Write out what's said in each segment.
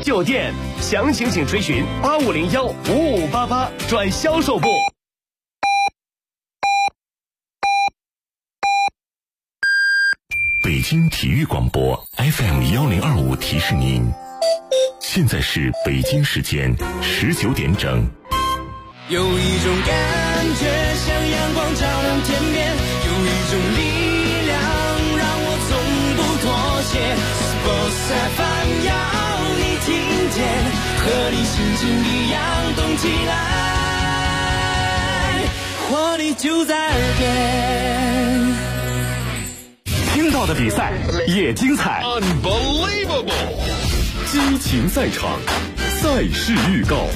酒店，详情请垂询8501-5588转销售部。 北京体育广播 FM1025提示您，现在是北京时间19点整。 有一种感觉像阳光照亮天边，有一种力量让我从不妥协。Sports FM 要你听见，和你心情一样动起来，活力就在耳边。 听到的比赛也精彩 Unbelievable 激情赛场，赛事预告。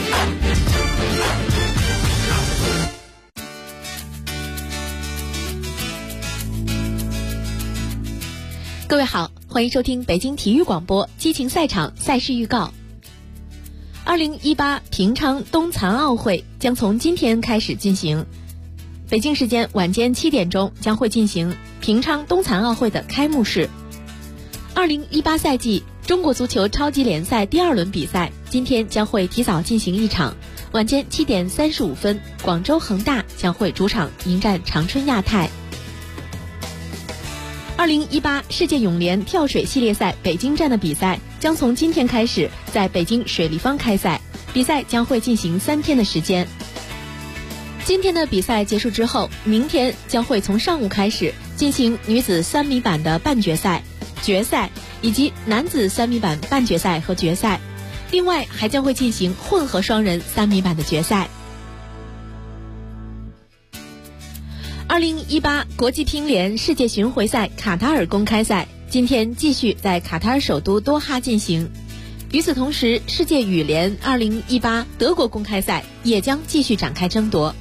各位好，欢迎收听北京体育广播激情赛场赛事预告。2018平昌冬残奥会将从今天开始进行，北京时间晚间7点钟将会进行平昌冬残奥会的开幕式。2018赛季中国足球超级联赛第2轮比赛今天将会提早进行一场，晚间7点35分，广州恒大将会主场迎战长春亚泰。2018世界泳联跳水系列赛北京站的比赛将从今天开始在北京水立方开赛，比赛将会进行3天的时间。今天的比赛结束之后，明天将会从上午开始进行女子3米板的半决赛、决赛以及男子3米板半决赛和决赛，另外还将会进行混合双人3米板的决赛。2018国际乒联世界巡回赛卡塔尔公开赛今天继续在卡塔尔首都多哈进行。与此同时，世界羽联2018德国公开赛也将继续展开争夺。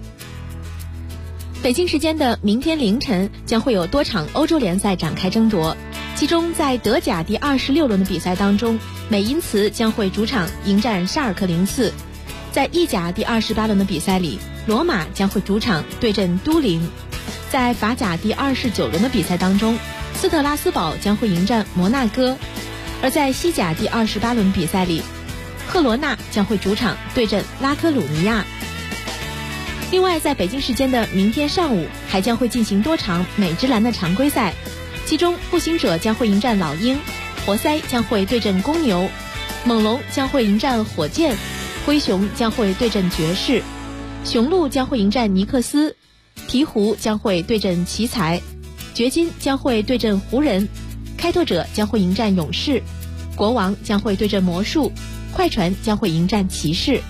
北京时间的明天凌晨将会有多场欧洲联赛展开争夺，其中在德甲第26轮的比赛当中，美因茨将会主场迎战沙尔克04。在意甲第28轮的比赛里，罗马将会主场对阵都灵。在法甲第29轮的比赛当中，斯特拉斯堡将会迎战摩纳哥。而在西甲第28轮比赛里，赫罗纳将会主场对阵拉科鲁尼亚。另外，在北京时间的明天上午还将会进行多场美职篮的常规赛，其中步行者将会迎战老鹰，活塞将会对阵公牛，猛龙将会迎战火箭，灰熊将会对阵爵士，雄鹿将会迎战尼克斯，鹈鹕将会对阵奇才，掘金将会对阵湖人，开拓者将会迎战勇士，国王将会对阵魔术，快船将会迎战骑士。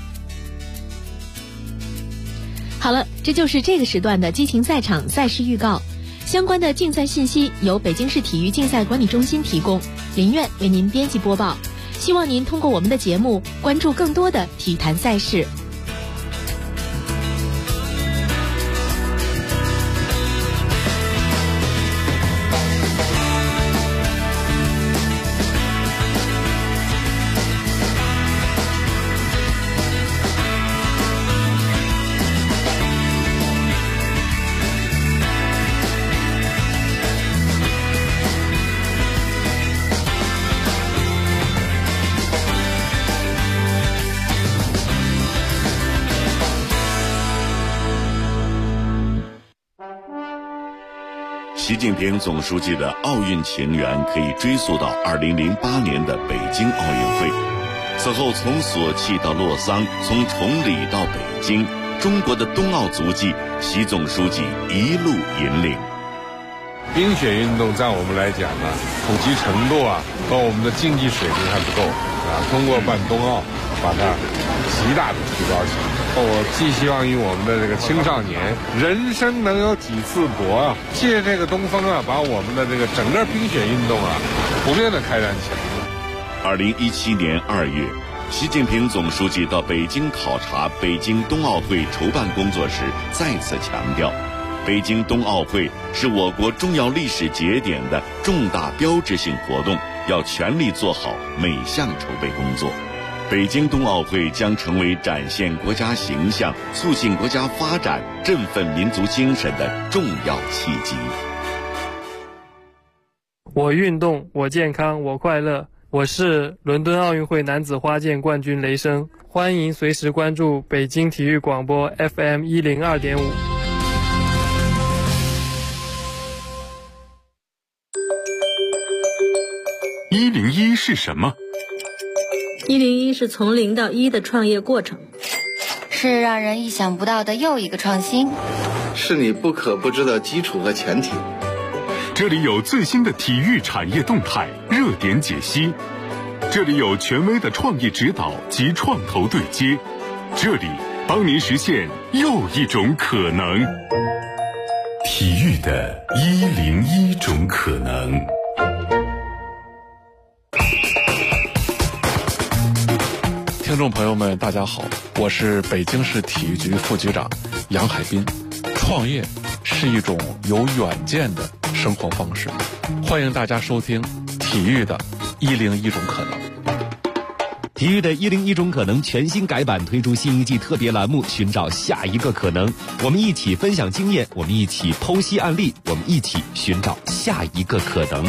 好了，这就是这个时段的激情赛场赛事预告。相关的竞赛信息由北京市体育竞赛管理中心提供，林苑为您编辑播报。希望您通过我们的节目关注更多的体坛赛事。 习近平总书记的奥运情缘可以追溯到2008年的北京奥运会。此后从索契到洛桑，从崇礼到北京，中国的冬奥足迹，习总书记一路引领。 冰雪运动在我们来讲呢，普及程度和我们的竞技水平还不够通过办冬奥把它极大的提高起来。我寄希望于我们的这个青少年，人生能有几次搏借这个东风把我们的这个整个冰雪运动普遍的开展起来。 2017年2月，习近平总书记到北京考察北京冬奥会筹办工作时，再次强调，北京冬奥会是我国重要历史节点的重大标志性活动，要全力做好每项筹备工作。北京冬奥会将成为展现国家形象、促进国家发展、振奋民族精神的重要契机。 我运动，我健康，我快乐。 我是伦敦奥运会男子花剑冠军雷声，欢迎随时关注北京体育广播 FM 102.5。 101是什么 ？101是从0到1的创业过程， 是让人意想不到的又一个创新， 是你不可不知的基础和前提。 这里有最新的体育产业动态、热点解析，这里有权威的创业指导及创投对接，这里帮您实现又一种可能。体育的101种可能。 听众朋友们，大家好，我是北京市体育局副局长杨海滨。创业是一种有远见的生活方式，欢迎大家收听体育的101种可能。 体育的101种可能全新改版，推出新一季特别栏目，寻找下一个可能。我们一起分享经验，我们一起剖析案例，我们一起寻找下一个可能。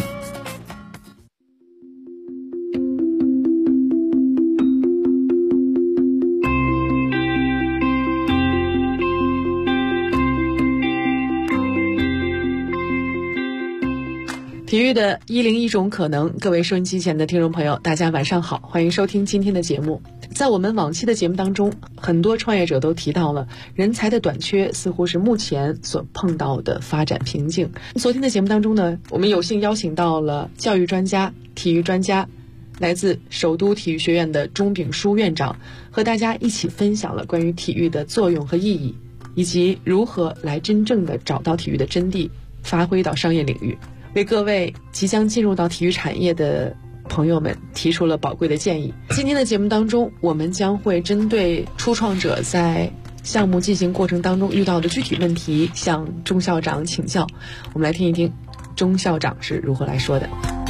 体育的101种可能，各位收音机前的听众朋友，大家晚上好，欢迎收听今天的节目。在我们往期的节目当中，很多创业者都提到了人才的短缺似乎是目前所碰到的发展瓶颈。昨天的节目当中呢，我们有幸邀请到了教育专家、体育专家，来自首都体育学院的钟炳书院长，和大家一起分享了关于体育的作用和意义，以及如何来真正的找到体育的真谛，发挥到商业领域，为各位即将进入到体育产业的朋友们提出了宝贵的建议。今天的节目当中，我们将会针对初创者在项目进行过程当中遇到的具体问题，向钟校长请教。我们来听一听钟校长是如何来说的。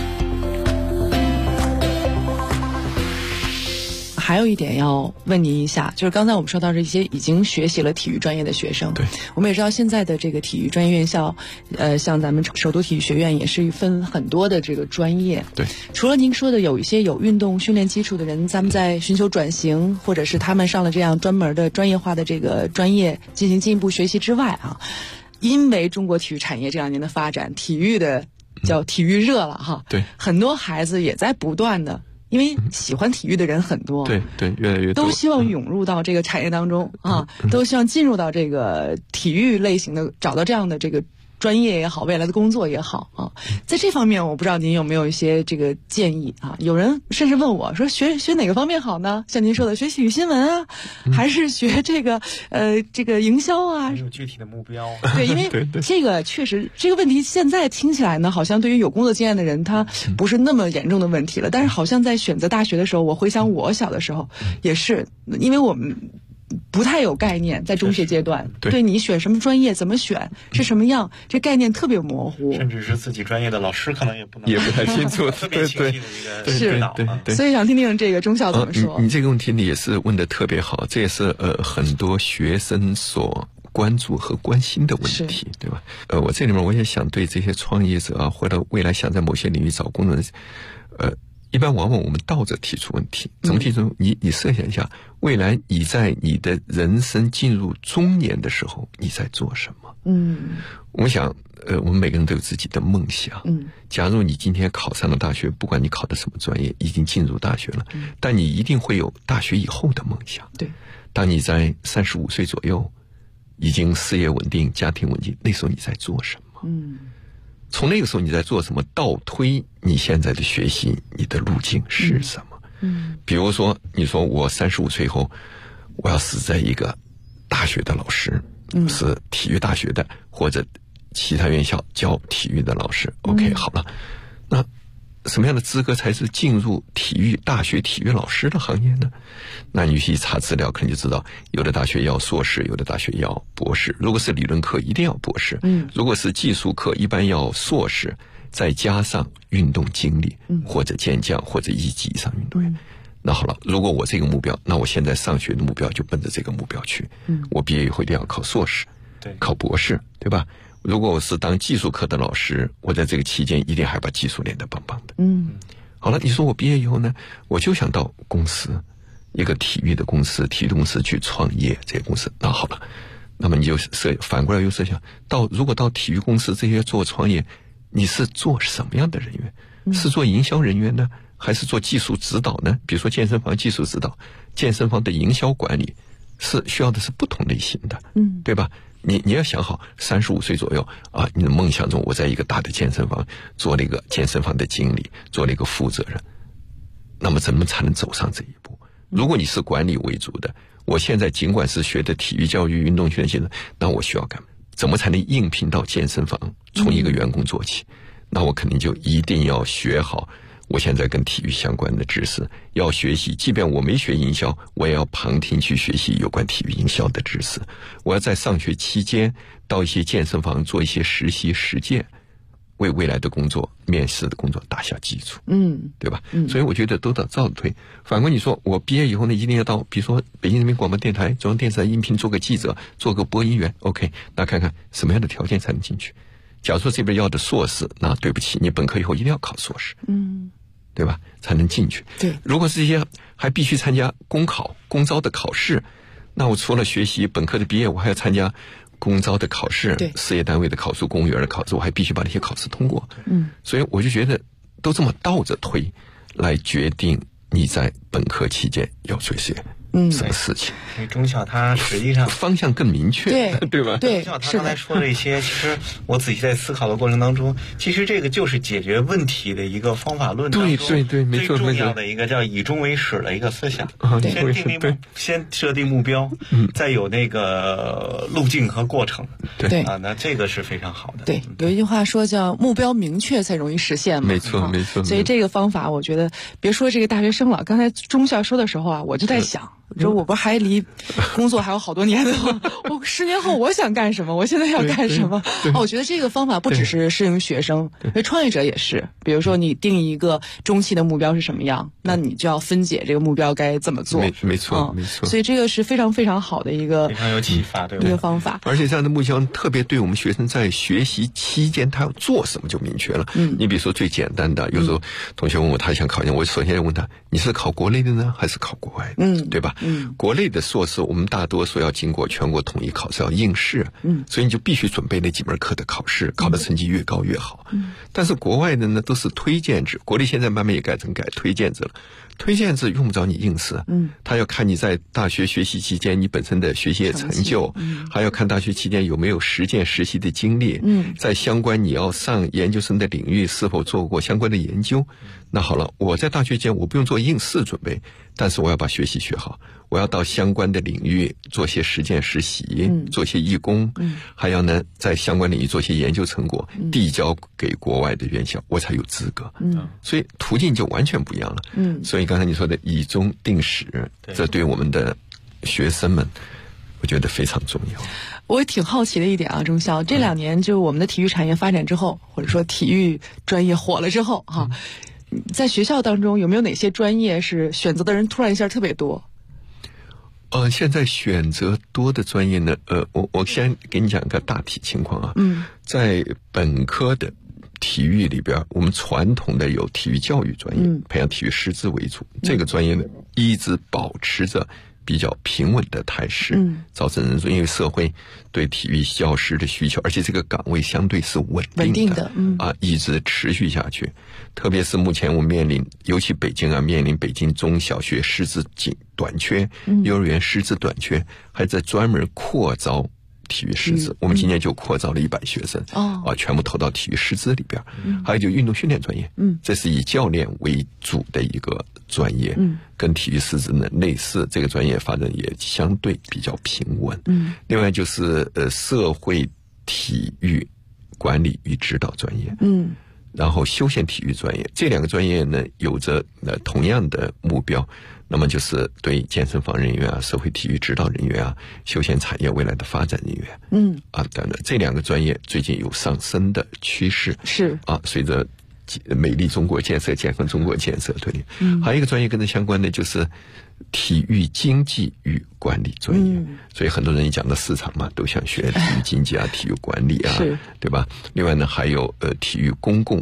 还有一点要问您一下，就是刚才我们说到这些已经学习了体育专业的学生， 对， 我们也知道现在的这个体育专业院校，像咱们首都体育学院也是分很多的这个专业， 对。 除了您说的有一些有运动训练基础的人，咱们在寻求转型，或者是他们上了这样专门的专业化的这个专业进行进一步学习之外啊，因为中国体育产业这2年的发展，体育的叫体育热了哈， 对， 很多孩子也在不断的。因为喜欢体育的人很多， 对，越来越多， 都希望涌入到这个产业当中啊，都希望进入到这个体育类型的，找到这样的这个专业也好，未来的工作也好啊。在这方面，我不知道您有没有一些这个建议啊？有人甚至问我说，学哪个方面好呢？像您说的，学体育新闻啊，还是学这个营销啊？ 有具体的目标。 对，因为这个确实这个问题现在听起来呢，好像对于有工作经验的人，他不是那么严重的问题了。但是好像在选择大学的时候，我回想我小的时候也是，因为我们不太有概念，在中学阶段，对你选什么专业、怎么选、是什么样，这概念特别模糊， 甚至是自己专业的老师可能也不太清楚， 特别清晰的一个指导。 对， 所以想听听这个钟校怎么说。 你这个问题你也是问得特别好，这也是很多学生所关注和关心的问题，对吧？我这里面我也想对这些创业者啊，或者未来想在某些领域找工作的人，一般往往我们倒着提出问题，怎么提出？你设想一下，未来你在你的人生进入中年的时候，你在做什么？我想，我们每个人都有自己的梦想。假如你今天考上了大学，不管你考的什么专业，已经进入大学了，但你一定会有大学以后的梦想。 对， 当你在35岁左右，已经事业稳定、家庭稳定，那时候你在做什么？从那个时候你在做什么，倒推你现在的学习，你的路径是什么？比如说，你说我35岁后，我要是在一个大学的老师，是体育大学的，或者其他院校教体育的老师。OK， 好了，那什么样的资格才是进入体育大学体育老师的行业呢？那你去查资料，可能就知道，有的大学要硕士，有的大学要博士。如果是理论课，一定要博士；如果是技术课，一般要硕士，再加上运动经历，或者健将，或者1级以上运动员。那好了，如果我这个目标，那我现在上学的目标就奔着这个目标去。我毕业以后一定要考硕士，考博士，对吧？如果我是当技术课的老师，我在这个期间一定还把技术练得棒棒的。 好了，你说我毕业以后呢，我就想到公司，一个体育的公司去创业，这些公司，那好了，那么你就反过来又设想如果到体育公司这些做创业，你是做什么样的人员？是做营销人员呢，还是做技术指导呢？比如说健身房技术指导，健身房的营销管理是需要的是不同类型的，对吧？你要想好，35岁左右啊，你的梦想中，我在一个大的健身房做了一个健身房的经理，做了一个负责人，那么怎么才能走上这一步？如果你是管理为主的，我现在尽管是学的体育教育、运动训练系的，那我需要干嘛？怎么才能应聘到健身房，从一个员工做起？那我肯定就一定要学好我现在跟体育相关的知识，要学习，即便我没学营销，我也要旁听去学习有关体育营销的知识。我要在上学期间到一些健身房做一些实习实践，为未来的工作、面试的工作打下基础。对吧？所以我觉得都得照推。反过你说，我毕业以后呢，一定要到比如说北京人民广播电台、中央电视台应聘做个记者，做个播音员。OK， 那看看什么样的条件才能进去。假如说这边要的硕士，那对不起，你本科以后一定要考硕士。对吧？才能进去。 对， 如果是这些还必须参加公招的考试，那我除了学习本科的毕业，我还要参加公招的考试，事业单位的考试、公务员的考试，我还必须把那些考试通过。所以我就觉得都这么倒着推来决定你在本科期间要做些什么事情。 所以中校它实际上方向更明确，对吧？ 中校他刚才说这些，其实我仔细在思考的过程当中，其实这个就是解决问题的一个方法论当中对，没错， 最重要的一个叫以终为始的一个思想。先设定目标，再有那个路径和过程。 对啊，那这个是非常好的。 对，有一句话说叫目标明确才容易实现嘛。 没错。 所以这个方法，我觉得别说这个大学生了，刚才中校说的时候啊，我就在想。说我不还离工作还有好多年呢吗？我10年后我想干什么？我现在要干什么？我觉得这个方法不只是适用学生，创业者也是。比如说你定一个中期的目标是什么样，那你就要分解这个目标该怎么做。 没错。 所以这个是非常非常好的一个非常有启发的一个方法。 而且这样的目标特别对我们学生在学习期间他要做什么就明确了。你比如说最简单的，有时候同学问我他想考研，我首先要问他你是考国内的呢还是考国外的？对吧？国内的硕士我们大多数要经过全国统一考试，要应试，所以你就必须准备那几门课的考试，考的成绩越高越好。但是国外的呢都是推荐制，国内现在慢慢也改成推荐制了。推荐制用不着你应试，他要看你在大学学习期间你本身的学习成就，还要看大学期间有没有实践实习的经历，在相关你要上研究生的领域是否做过相关的研究。那好了，我在大学期间我不用做应试准备，但是我要把学习学好，我要到相关的领域做些实践实习，做些义工，还要呢在相关领域做些研究成果，递交给国外的院校，我才有资格。所以途径就完全不一样了。所以刚才你说的以终定始，这对我们的学生们我觉得非常重要。 我挺好奇的一点啊，钟校，这2年就我们的体育产业发展之后，或者说体育专业火了之后在学校当中有没有哪些专业是选择的人突然一下特别多？ 现在选择多的专业呢，我先给你讲一个大体情况啊。在本科的体育里边，我们传统的有体育教育专业，培养体育师资为主。这个专业呢，一直保持着比较平稳的态势，造成人数，因为社会对体育教师的需求，而且这个岗位相对是稳定的，一直持续下去。特别是目前我们面临，尤其北京面临北京中小学师资短缺，幼儿园师资短缺，还在专门扩招体育师资。我们今年就扩招了100学生，全部投到体育师资里边。还有就运动训练专业，这是以教练为主的一个专业，跟体育师资呢类似，这个专业发展也相对比较平稳。另外就是社会体育管理与指导专业，然后休闲体育专业，这2个专业呢有着同样的目标，那么就是对健身房人员社会体育指导人员休闲产业未来的发展人员，等等，这2个专业最近有上升的趋势， 是随着美丽中国建设、健康中国建设推进。还有一个专业跟它相关的就是体育经济与管理专业，所以很多人一讲到市场嘛，都想学体育经济体育管理对吧？另外呢，还有体育公共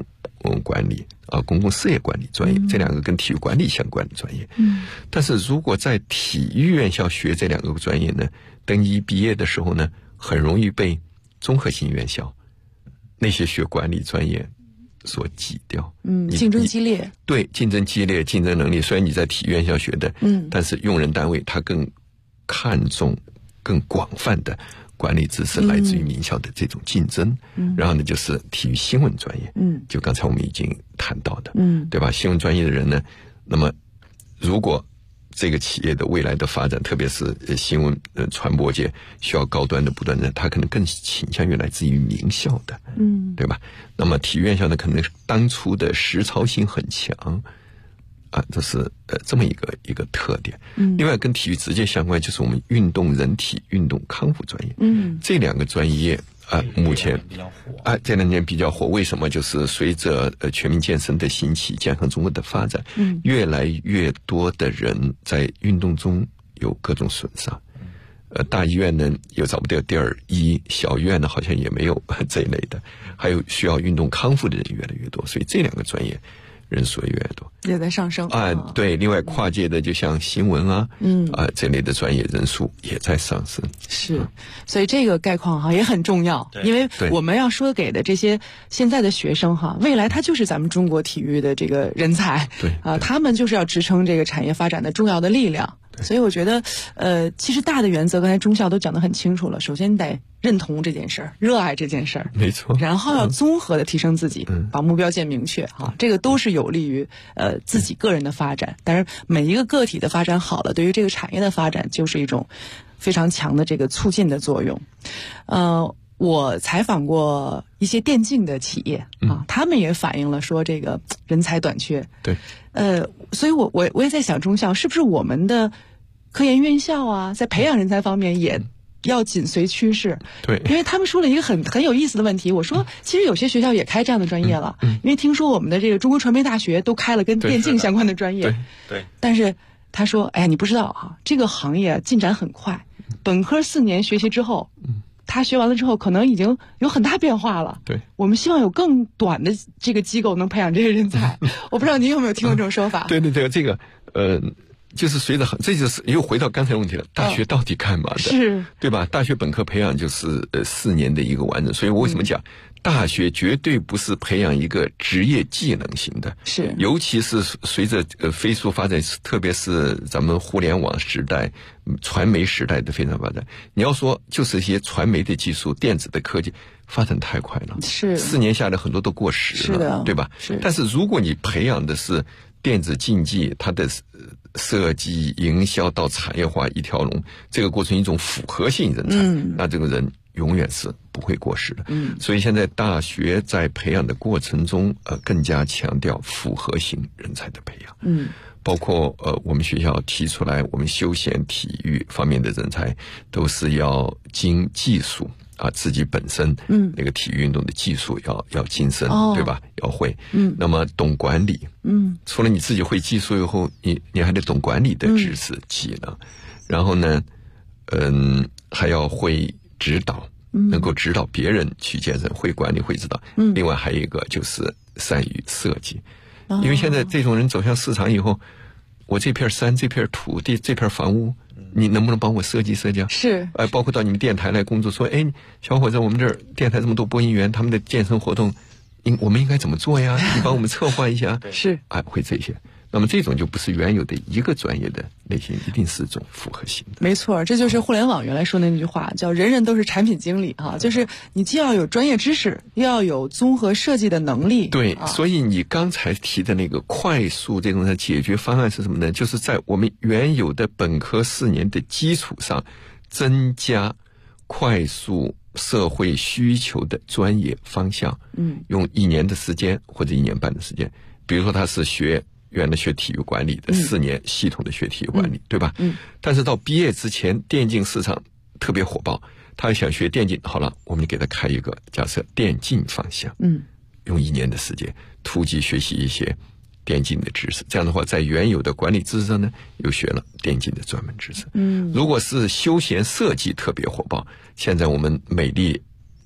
共管理公共事业管理专业，这两个跟体育管理相关的专业。但是如果在体育院校学这两个专业呢，等你毕业的时候呢，很容易被综合性院校那些学管理专业所挤掉。 竞争激烈。 对，竞争激烈，竞争能力虽然你在体育院校学的，但是用人单位他更看重更广泛的管理知识来自于名校的这种竞争。然后呢，就是体育新闻专业。就刚才我们已经谈到的，对吧？新闻专业的人呢，那么如果这个企业的未来的发展，特别是新闻传播界需要高端的不断的，他可能更倾向于来自于名校的，对吧？那么体育院校呢，可能当初的实操性很强这是这么一个特点。另外跟体育直接相关就是我们运动人体运动康复专业。这两个专业目前这两年比较火。为什么？就是随着全民健身的兴起，健康中国的发展，越来越多的人在运动中有各种损伤。大医院呢又找不到第二医，小医院呢好像也没有这一类的，还有需要运动康复的人越来越多，所以这两个专业人数越来越多， 也在上升对，另外跨界的就像新闻这类的专业人数也在上升。 是，所以这个概况也很重要，因为我们要说给的这些现在的学生未来他就是咱们中国体育的这个人才，他们就是要支撑这个产业发展的重要的力量。所以我觉得其实大的原则刚才中校都讲得很清楚了。首先你得认同这件事儿，热爱这件事儿， 没错， 然后要综合的提升自己，把目标建明确这个都是有利于自己个人的发展。但是每一个个体的发展好了，对于这个产业的发展就是一种非常强的这个促进的作用。我采访过一些电竞的企业他们也反映了说这个人才短缺。 对， 所以我也在想，中校是不是我们的科研院校在培养人才方面也要紧随趋势？ 对， 因为他们说了一个很有意思的问题。我说，其实有些学校也开这样的专业了，因为听说我们的这个中国传媒大学都开了跟电竞相关的专业。 对， 但是他说，哎呀，你不知道这个行业进展很快，本科4年学习之后。他学完了之后，可能已经有很大变化了。 对， 我们希望有更短的这个机构能培养这些人才。我不知道您有没有听过这种说法？ 对，这个就是随着这就是又回到刚才的问题了，大学到底干嘛的？ 是， 对吧？大学本科培养就是4年的一个完整，所以我为什么讲？大学绝对不是培养一个职业技能型的， 是， 尤其是随着飞速发展，特别是咱们互联网时代、传媒时代的非常发展。你要说就是一些传媒的技术、电子的科技发展太快了， 是 4年下来很多都过时了， 是的， 对吧？ 是。 但是如果你培养的是电子竞技，它的设计、营销到产业化一条龙，这个过程一种复合性人才，那这个人永远是不会过时的。所以现在大学在培养的过程中，更加强调复合型人才的培养。包括我们学校提出来，我们休闲体育方面的人才都是要精技术自己本身那个体育运动的技术要精深，对吧？要会。那么懂管理。除了你自己会技术以后，你还得懂管理的知识技能。然后呢，还要会指导，能够指导别人去健身，会管理会指导。另外还有一个就是善于设计。因为现在这种人走向市场以后，我这片山、这片土地、这片房屋，你能不能帮我设计设计？ 是， 包括到你们电台来工作，说，小伙子，我们这儿电台这么多播音员，他们的健身活动，我们应该怎么做呀？你帮我们策划一下。 是， 会这些。那么这种就不是原有的一个专业的类型，一定是一种复合型的。 没错，这就是互联网原来说的那句话，叫人人都是产品经理就是你既要有专业知识，又要有综合设计的能力。 对，所以你刚才提的那个快速这种的解决方案是什么呢？就是在我们原有的本科4年的基础上，增加快速社会需求的专业方向。用1年的时间或者1年半的时间，比如说他是原来学体育管理的4年系统的学体育管理，对吧？但是到毕业之前，电竞市场特别火爆，他想学电竞，好了，我们给他开一个假设电竞方向，用1年的时间突击学习一些电竞的知识，这样的话，在原有的管理知识上呢，又学了电竞的专门知识。如果是休闲设计特别火爆，现在我们美丽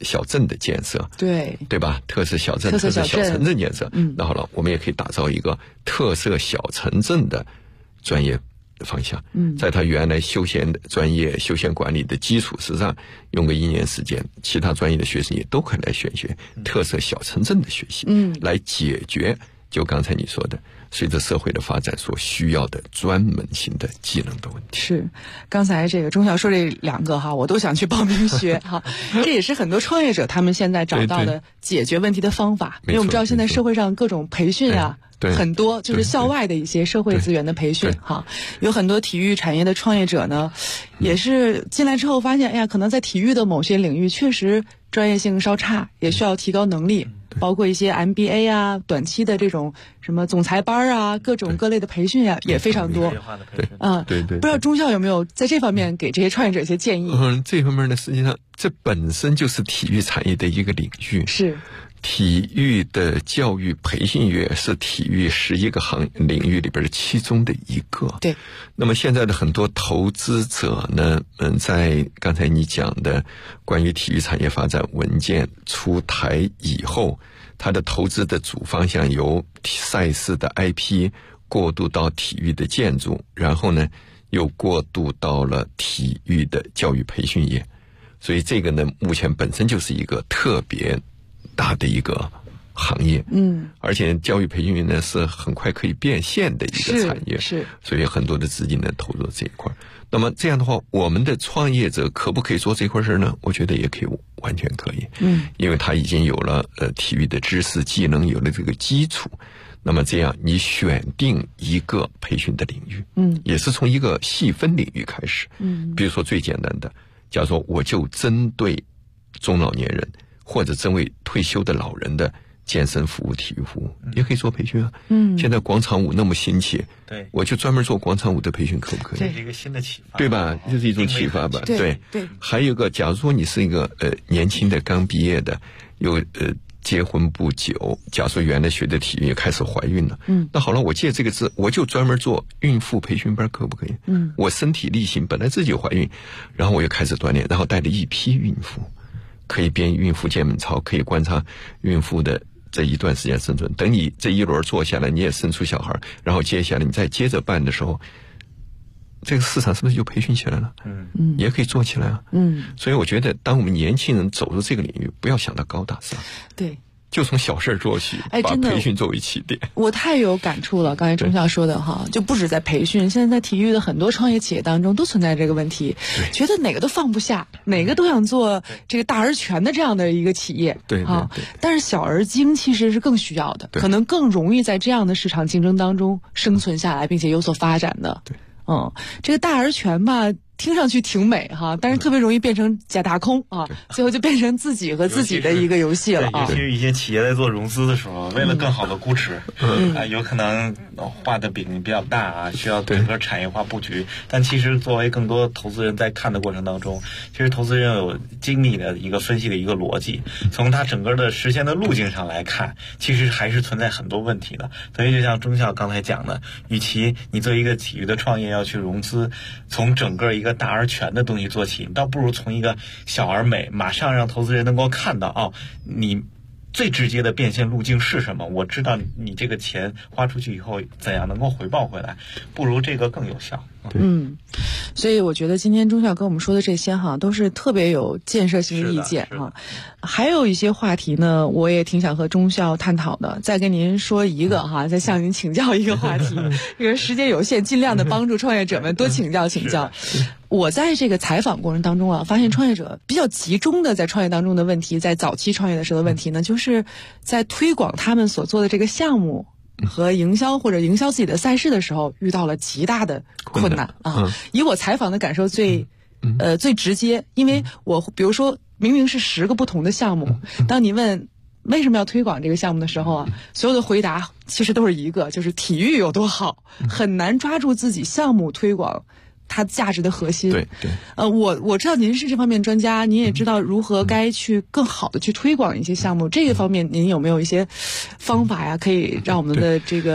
小镇的建设， 对吧？特色小镇、特色小城镇建设。那好了，我们也可以打造一个特色小城镇的专业方向。在他原来休闲专业、休闲管理的基础之上，用个1年时间，其他专业的学生也都可以来选学特色小城镇的学习，来解决就刚才你说的，随着社会的发展所需要的专门性的技能的问题。 是，刚才这个钟校说这2个哈，我都想去报名学哈。这也是很多创业者他们现在找到的解决问题的方法。因为我们知道现在社会上各种培训啊，很多就是校外的一些社会资源的培训哈。有很多体育产业的创业者呢，也是进来之后发现，哎呀，可能在体育的某些领域确实专业性稍差，也需要提高能力。包括一些 MBA 啊，短期的这种什么总裁班啊，各种各类的培训啊，也非常多。 对， 不知道中校有没有在这方面给这些创业者一些建议？ 这方面呢，实际上这本身就是体育产业的一个领域。 是。 体育的教育培训业是体育11个领域里边的其中的一个。 对。 那么现在的很多投资者呢，在刚才你讲的关于体育产业发展文件出台以后，它的投资的主方向由赛事的 IP 过渡到体育的建筑，然后呢又过渡到了体育的教育培训业。所以这个呢，目前本身就是一个特别大的一个行业，而且教育培训业呢是很快可以变现的一个产业， 是， 所以很多的资金呢投入这一块。那么这样的话，我们的创业者可不可以做这块事呢？我觉得也可以，完全可以，因为他已经有了体育的知识技能，有了这个基础。那么这样，你选定一个培训的领域，也是从一个细分领域开始，比如说最简单的，假如说我就针对中老年人。或者针对退休的老人的健身服务、体育服务，也可以做培训啊。现在广场舞那么兴起， 对， 我就专门做广场舞的培训，可不可以？ 这是一个新的启发， 对吧？就是一种启发吧。 对。 还有一个，假如说你是一个年轻的刚毕业的，有结婚不久，假如说原来学的体育也开始怀孕了，那好了，我借这个字，我就专门做孕妇培训班，可不可以？我身体力行，本来自己怀孕，然后我又开始锻炼，然后带了一批孕妇。可以编孕妇健美操，可以观察孕妇的这一段时间生存。等你这一轮做下来，你也生出小孩，然后接下来你再接着办的时候，这个市场是不是就培训起来了？也可以做起来啊。所以我觉得，当我们年轻人走入这个领域，不要想到高大上。 对。 就从小事做起，把培训作为起点。 我太有感触了，刚才钟校说的哈，就不止在培训，现在在体育的很多创业企业当中都存在这个问题，觉得哪个都放不下，哪个都想做这个大而全的这样的一个企业。 对。 但是小而精其实是更需要的，可能更容易在这样的市场竞争当中生存下来，并且有所发展的。 对。 这个大而全吧。听上去挺美哈，但是特别容易变成假大空啊，最后就变成自己和自己的一个游戏了啊。 尤其是一些企业在做融资的时候，为了更好的估值，有可能画的饼比较大啊，需要整个产业化布局。但其实作为更多投资人在看的过程当中，其实投资人有精密的一个分析的一个逻辑，从它整个的实现的路径上来看，其实还是存在很多问题的。所以就像钟校刚才讲的，与其你做一个体育的创业要去融资，从整个一个大而全的东西做起，你倒不如从一个小而美，马上让投资人能够看到你最直接的变现路径是什么？我知道你这个钱花出去以后怎样能够回报回来，不如这个更有效。 所以我觉得今天钟校跟我们说的这些哈，都是特别有建设性的意见哈。还有一些话题呢，我也挺想和钟校探讨的。再跟您说一个哈，再向您请教一个话题。因为时间有限，尽量的帮助创业者们多请教。我在这个采访过程当中啊，发现创业者比较集中的在创业当中的问题，在早期创业的时候的问题呢，就是在推广他们所做的这个项目和营销或者营销自己的赛事的时候，遇到了极大的困难啊。以我采访的感受最直接，因为我比如说明明是10个不同的项目，当你问为什么要推广这个项目的时候啊，所有的回答其实都是一个，就是体育有多好，很难抓住自己项目推广它价值的核心。 对。 我知道您是这方面专家，您也知道如何该去更好的去推广一些项目，这个方面您有没有一些方法呀，可以让我们的这个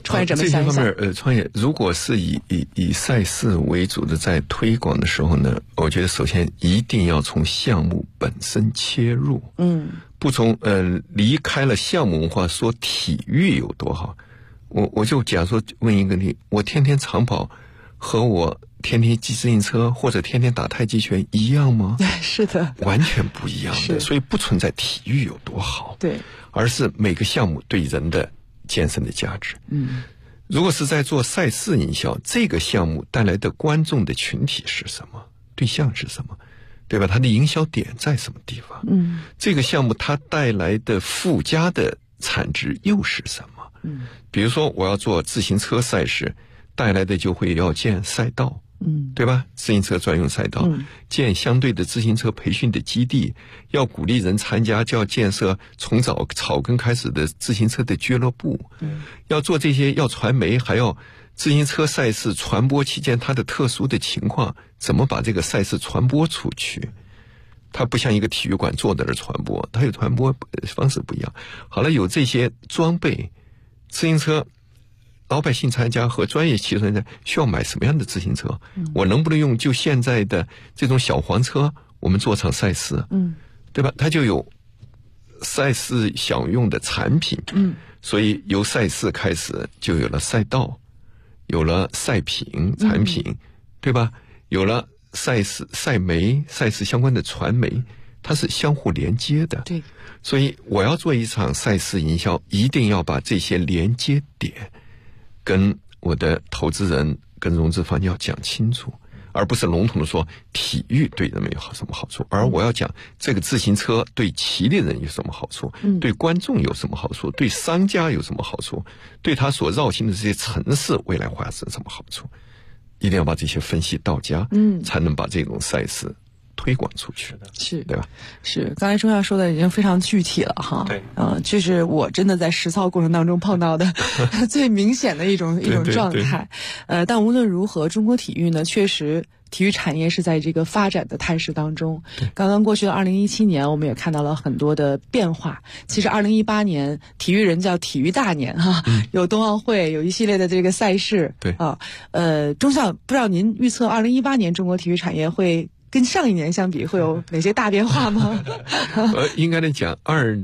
创业者们想一想。 这些方面创业如果是以赛事为主的在推广的时候呢，我觉得首先一定要从项目本身切入，不从离开了项目文化说体育有多好。我就假如说问一个你，我天天长跑和我天天骑自行车或者天天打太极拳一样吗？ 是的， 完全不一样的。所以不存在体育有多好， 对， 而是每个项目对人的健身的价值。如果是在做赛事营销，这个项目带来的观众的群体是什么，对象是什么，对吧？它的营销点在什么地方？这个项目它带来的附加的产值又是什么？比如说我要做自行车赛事，带来的就会要建赛道，对吧？自行车专用赛道，建相对的自行车培训的基地，要鼓励人参加，就要建设从草根开始的自行车的俱乐部，要做这些，要传媒，还要自行车赛事传播期间它的特殊的情况，怎么把这个赛事传播出去？它不像一个体育馆坐在那儿传播，它有传播方式不一样。好了，有这些装备，自行车老百姓参加和专业骑手需要买什么样的自行车？我能不能用就现在的这种小黄车，我们做场赛事？对吧？它就有赛事想用的产品，所以由赛事开始就有了赛道，有了赛品产品，对吧？有了赛事赛媒，赛事相关的传媒，它是相互连接的。 对， 所以我要做一场赛事营销，一定要把这些连接点跟我的投资人跟融资方要讲清楚，而不是笼统的说体育对人们有什么好处，而我要讲这个自行车对骑的人有什么好处，对观众有什么好处，对商家有什么好处，对他所绕行的这些城市未来会是什么好处，一定要把这些分析到家，才能把这种赛事推广出去， 是， 对吧？ 是，刚才钟校说的已经非常具体了哈。 对， 这是我真的在实操过程当中碰到的最明显的一种状态。但无论如何，中国体育呢，确实体育产业是在这个发展的态势当中。刚刚过去的2017年，我们也看到了很多的变化。其实2018年，体育人叫体育大年哈，有冬奥会，有一系列的这个赛事。 对啊，钟校，不知道您预测2018年中国体育产业会跟上一年相比会有哪些大变化吗？ 应该来讲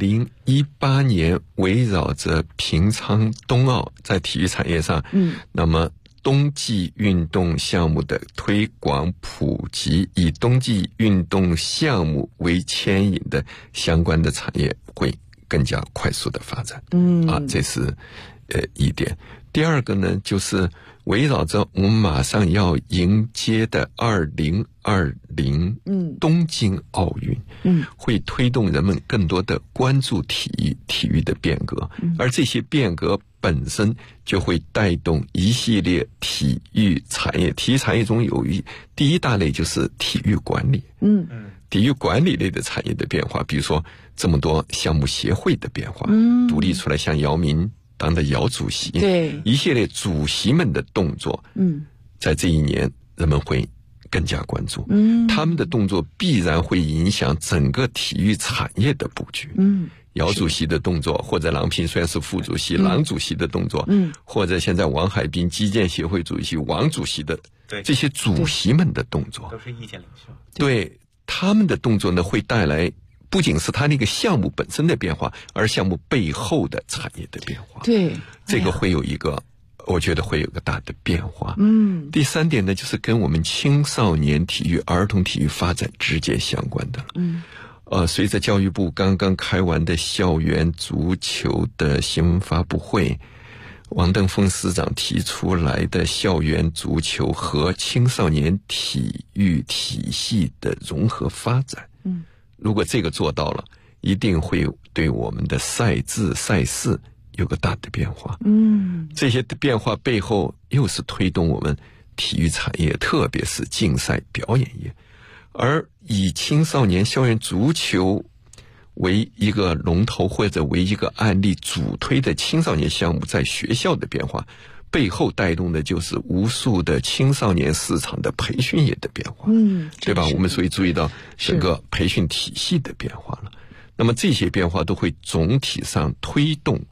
，2018年围绕着平昌冬奥在体育产业上，那么冬季运动项目的推广普及，以冬季运动项目为牵引的相关的产业会更加快速的发展。这是一点。第二个呢，就是围绕着我们马上要迎接的2020东京奥运，会推动人们更多的关注体育的变革，而这些变革本身就会带动一系列体育产业。体育产业中有第一大类就是体育管理，体育管理类的产业的变化，比如说这么多项目协会的变化，独立出来，像姚明当的姚主席， 对， 一系列主席们的动作，在这一年人们会更加关注，他们的动作必然会影响整个体育产业的布局。姚主席的动作，或者郎平虽然是副主席，郎主席的动作，或者现在王海滨击剑协会主席王主席的这些主席们的动作， 都是意见领袖。 对，他们的动作呢，会带来不仅是他那个项目本身的变化，而项目背后的产业的变化。 对， 这个会有一个，我觉得会有个大的变化。第三点呢，就是跟我们青少年体育、儿童体育发展直接相关的。随着教育部刚刚开完的校园足球的新闻发布会，王登峰司长提出来的校园足球和青少年体育体系的融合发展，如果这个做到了，一定会对我们的赛制赛事有个大的变化。这些的变化背后又是推动我们体育产业，特别是竞赛表演业。而以青少年校园足球为一个龙头或者为一个案例主推的青少年项目在学校的变化，背后带动的就是无数的青少年市场的培训业的变化，对吧？我们所以注意到整个培训体系的变化了。那么这些变化都会总体上推动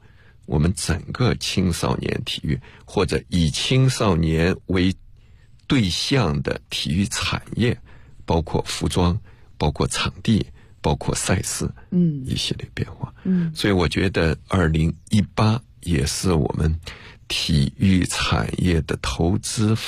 我们整个青少年体育或者以青少年为对象的体育产业，包括服装，包括场地，包括赛事，一系列变化。所以我觉得2018也是我们体育产业的投资